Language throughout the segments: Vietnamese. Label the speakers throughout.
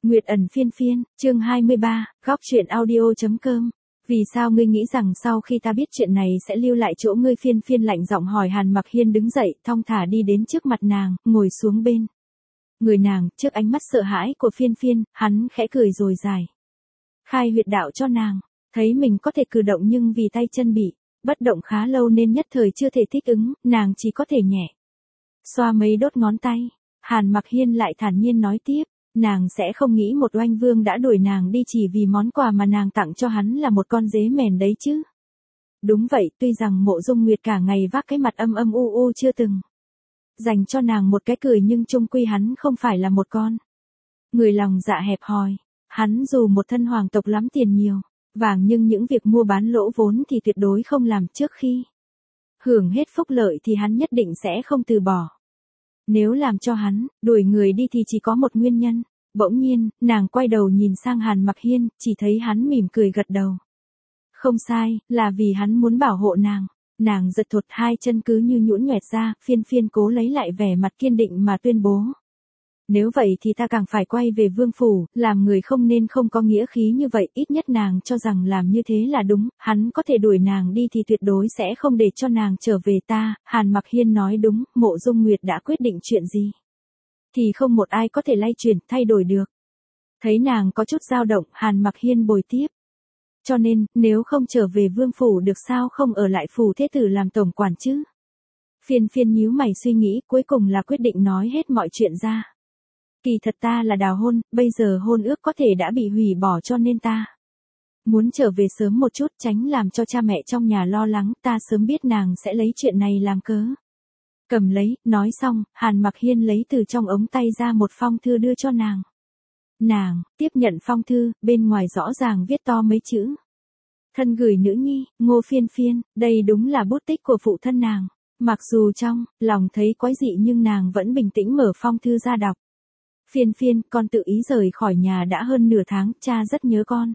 Speaker 1: Nguyệt ẩn phiên phiên, chương 23, góc truyện audio.com. Vì sao ngươi nghĩ rằng sau khi ta biết chuyện này sẽ lưu lại chỗ ngươi? Phiên phiên lạnh giọng hỏi. Hàn Mặc Hiên đứng dậy, thong thả đi đến trước mặt nàng, ngồi xuống bên người nàng. Trước ánh mắt sợ hãi của phiên phiên, hắn khẽ cười rồi giải khai huyệt đạo cho nàng. Thấy mình có thể cử động nhưng vì tay chân bị bất động khá lâu nên nhất thời chưa thể thích ứng, nàng chỉ có thể nhẹ xoa mấy đốt ngón tay. Hàn Mặc Hiên lại thản nhiên nói tiếp, nàng sẽ không nghĩ một oanh vương đã đuổi nàng đi chỉ vì món quà mà nàng tặng cho hắn là một con dế mèn đấy chứ. Đúng vậy, tuy rằng Mộ Dung Nguyệt cả ngày vác cái mặt âm âm u u chưa từng dành cho nàng một cái cười, nhưng chung quy hắn không phải là một con người lòng dạ hẹp hòi. Hắn dù một thân hoàng tộc lắm tiền nhiều vàng, nhưng những việc mua bán lỗ vốn thì tuyệt đối không làm. Trước khi hưởng hết phúc lợi thì hắn nhất định sẽ không từ bỏ. Nếu làm cho hắn đuổi người đi thì chỉ có một nguyên nhân. Bỗng nhiên, nàng quay đầu nhìn sang Hàn Mặc Hiên, chỉ thấy hắn mỉm cười gật đầu. Không sai, là vì hắn muốn bảo hộ nàng. Nàng giật thụt, hai chân cứ như nhũn nhoẹt ra. Phiên phiên cố lấy lại vẻ mặt kiên định mà tuyên bố. Nếu vậy thì ta càng phải quay về vương phủ. Làm người không nên không có nghĩa khí như vậy. Ít nhất nàng cho rằng làm như thế là đúng. Hắn có thể đuổi nàng đi thì tuyệt đối sẽ không để cho nàng trở về ta. Hàn Mặc Hiên nói đúng. Mộ Dung Nguyệt đã quyết định chuyện gì thì không một ai có thể lay chuyển thay đổi được. Thấy nàng có chút dao động, Hàn Mặc Hiên bồi tiếp. Cho nên, nếu không trở về vương phủ được sao không ở lại phủ thế tử làm tổng quản chứ? Phiên phiên nhíu mày suy nghĩ, cuối cùng là quyết định nói hết mọi chuyện ra. Kỳ thật ta là đào hôn, bây giờ hôn ước có thể đã bị hủy bỏ, cho nên ta muốn trở về sớm một chút, tránh làm cho cha mẹ trong nhà lo lắng. Ta sớm biết nàng sẽ lấy chuyện này làm cớ. Cầm lấy, nói xong, Hàn Mặc Hiên lấy từ trong ống tay ra một phong thư đưa cho nàng. Nàng tiếp nhận phong thư, bên ngoài rõ ràng viết to mấy chữ. Thân gửi nữ nhi, Ngô Phiên Phiên. Đây đúng là bút tích của phụ thân nàng. Mặc dù trong lòng thấy quái dị nhưng nàng vẫn bình tĩnh mở phong thư ra đọc. Phiên Phiên, con tự ý rời khỏi nhà đã hơn nửa tháng, cha rất nhớ con.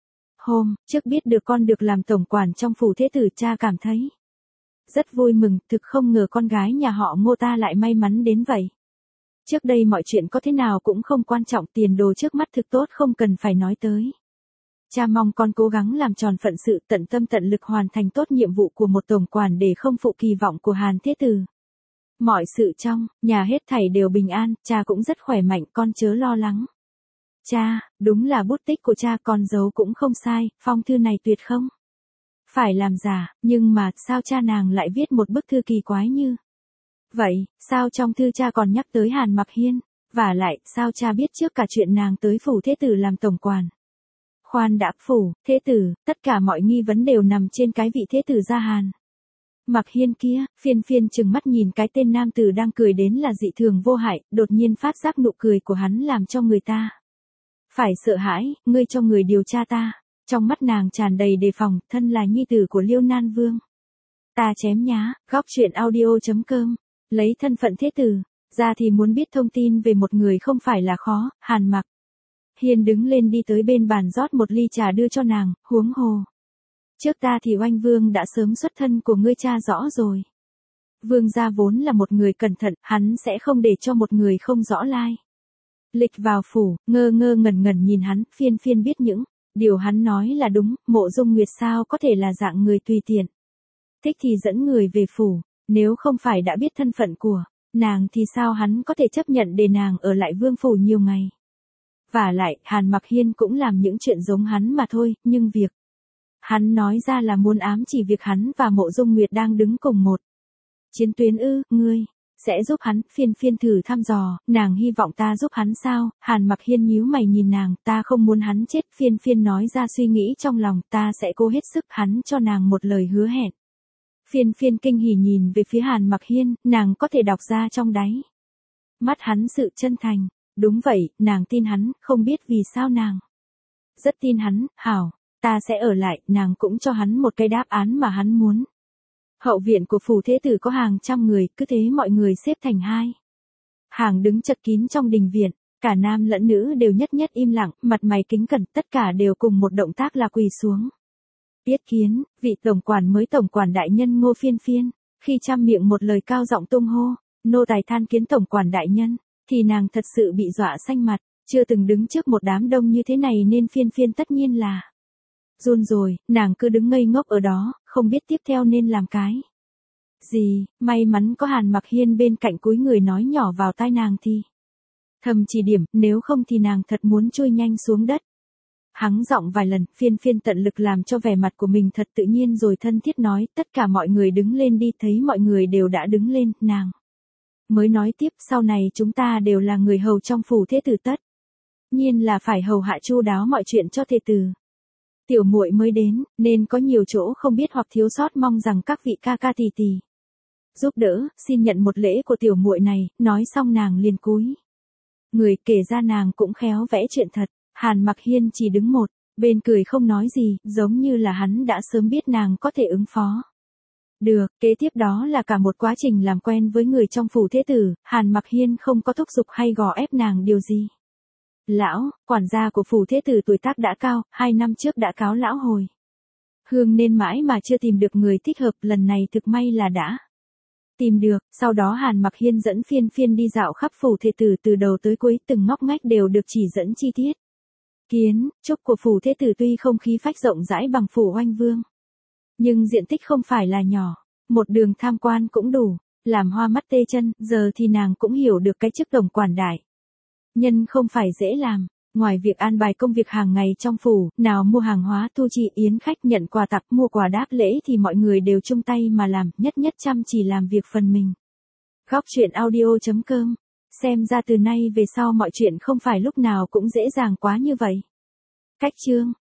Speaker 1: Hôm trước biết được con được làm tổng quản trong phủ thế tử, cha cảm thấy rất vui mừng, thực không ngờ con gái nhà họ Ngô ta lại may mắn đến vậy. Trước đây mọi chuyện có thế nào cũng không quan trọng, tiền đồ trước mắt thực tốt không cần phải nói tới. Cha mong con cố gắng làm tròn phận sự, tận tâm tận lực hoàn thành tốt nhiệm vụ của một tổng quản để không phụ kỳ vọng của Hàn thế tử. Mọi sự trong nhà hết thảy đều bình an, cha cũng rất khỏe mạnh, con chớ lo lắng. Cha, đúng là bút tích của cha, con giấu cũng không sai, phong thư này tuyệt không phải làm giả, nhưng mà sao cha nàng lại viết một bức thư kỳ quái như vậy? Sao trong thư cha còn nhắc tới Hàn Mặc Hiên? Và lại, sao cha biết trước cả chuyện nàng tới phủ thế tử làm tổng quản? Khoan đã, phủ thế tử, tất cả mọi nghi vấn đều nằm trên cái vị thế tử gia Hàn Mặc Hiên kia. Phiên phiên chừng mắt nhìn cái tên nam tử đang cười đến là dị thường vô hại, đột nhiên phát giác nụ cười của hắn làm cho người ta phải sợ hãi. Ngươi cho người điều tra ta. Trong mắt nàng tràn đầy đề phòng, thân là nhi tử của Liêu Nan Vương. Ta chém nhá. Góc truyện audio.com. Lấy thân phận thế tử ra thì muốn biết thông tin về một người không phải là khó. Hàn Mặc Hiên đứng lên đi tới bên bàn rót một ly trà đưa cho nàng, huống hồ trước ta thì oanh vương đã sớm xuất thân của ngươi cha rõ rồi. Vương gia vốn là một người cẩn thận, hắn sẽ không để cho một người không rõ lai lịch vào phủ. Ngơ ngơ ngẩn ngẩn nhìn hắn, phiên phiên biết những điều hắn nói là đúng. Mộ Dung Nguyệt sao có thể là dạng người tùy tiện, thích thì dẫn người về phủ. Nếu không phải đã biết thân phận của nàng thì sao hắn có thể chấp nhận để nàng ở lại vương phủ nhiều ngày. Và lại, Hàn Mặc Hiên cũng làm những chuyện giống hắn mà thôi, nhưng việc hắn nói ra là muốn ám chỉ việc hắn và Mộ Dung Nguyệt đang đứng cùng một chiến tuyến ư? Ngươi sẽ giúp hắn? Phiên phiên thử thăm dò, nàng hy vọng ta giúp hắn sao? Hàn Mặc Hiên nhíu mày nhìn nàng, ta không muốn hắn chết. Phiên phiên nói ra suy nghĩ trong lòng, ta sẽ cố hết sức. Hắn cho nàng một lời hứa hẹn. Phiên phiên kinh hỉ nhìn về phía Hàn Mặc Hiên, nàng có thể đọc ra trong đáy mắt hắn sự chân thành. Đúng vậy, nàng tin hắn, không biết vì sao nàng rất tin hắn. Hảo, ta sẽ ở lại. Nàng cũng cho hắn một cái đáp án mà hắn muốn. Hậu viện của phủ thế tử có hàng trăm người, cứ thế mọi người xếp thành hai hàng đứng chật kín trong đình viện. Cả nam lẫn nữ đều nhất nhất im lặng, mặt mày kính cẩn, tất cả đều cùng một động tác là quỳ xuống yết kiến vị tổng quản mới, tổng quản đại nhân Ngô Phiên Phiên. Khi trăm miệng một lời cao giọng tung hô, nô tài than kiến tổng quản đại nhân, thì nàng thật sự bị dọa xanh mặt. Chưa từng đứng trước một đám đông như thế này nên phiên phiên tất nhiên là run rồi, nàng cứ đứng ngây ngốc ở đó, không biết tiếp theo nên làm cái gì. May mắn có Hàn Mặc Hiên bên cạnh cúi người nói nhỏ vào tai nàng thì thầm chỉ điểm, nếu không thì nàng thật muốn trôi nhanh xuống đất. Hắng giọng vài lần, phiên phiên tận lực làm cho vẻ mặt của mình thật tự nhiên rồi thân thiết nói, tất cả mọi người đứng lên đi. Thấy mọi người đều đã đứng lên, nàng mới nói tiếp, sau này chúng ta đều là người hầu trong phủ thế tử, tất nhiên là phải hầu hạ chu đáo mọi chuyện cho thế tử. Tiểu muội mới đến, nên có nhiều chỗ không biết hoặc thiếu sót, mong rằng các vị ca ca tỷ tỷ giúp đỡ, xin nhận một lễ của tiểu muội này. Nói xong nàng liền cúi người, kể ra nàng cũng khéo vẽ chuyện thật. Hàn Mặc Hiên chỉ đứng một bên cười không nói gì, giống như là hắn đã sớm biết nàng có thể ứng phó được. Kế tiếp đó là cả một quá trình làm quen với người trong phủ thế tử. Hàn Mặc Hiên không có thúc giục hay gò ép nàng điều gì. Lão, quản gia của phủ thế tử tuổi tác đã cao, 2 năm trước đã cáo lão hồi hương nên mãi mà chưa tìm được người thích hợp, lần này thực may là đã tìm được. Sau đó Hàn Mặc Hiên dẫn phiên phiên đi dạo khắp phủ thế tử từ đầu tới cuối, từng ngóc ngách đều được chỉ dẫn chi tiết. Kiến trúc của phủ thế tử tuy không khí phách rộng rãi bằng phủ Oanh Vương, nhưng diện tích không phải là nhỏ, một đường tham quan cũng đủ làm hoa mắt tê chân. Giờ thì nàng cũng hiểu được cái chức tổng quản đại nhân không phải dễ làm. Ngoài việc an bài công việc hàng ngày trong phủ, nào mua hàng hóa, thu chi yến khách, nhận quà tặng, mua quà đáp lễ thì mọi người đều chung tay mà làm, nhất nhất chăm chỉ làm việc phần mình. Góc truyện audio.com. Xem ra từ nay về sau mọi chuyện không phải lúc nào cũng dễ dàng quá như vậy. Cách chương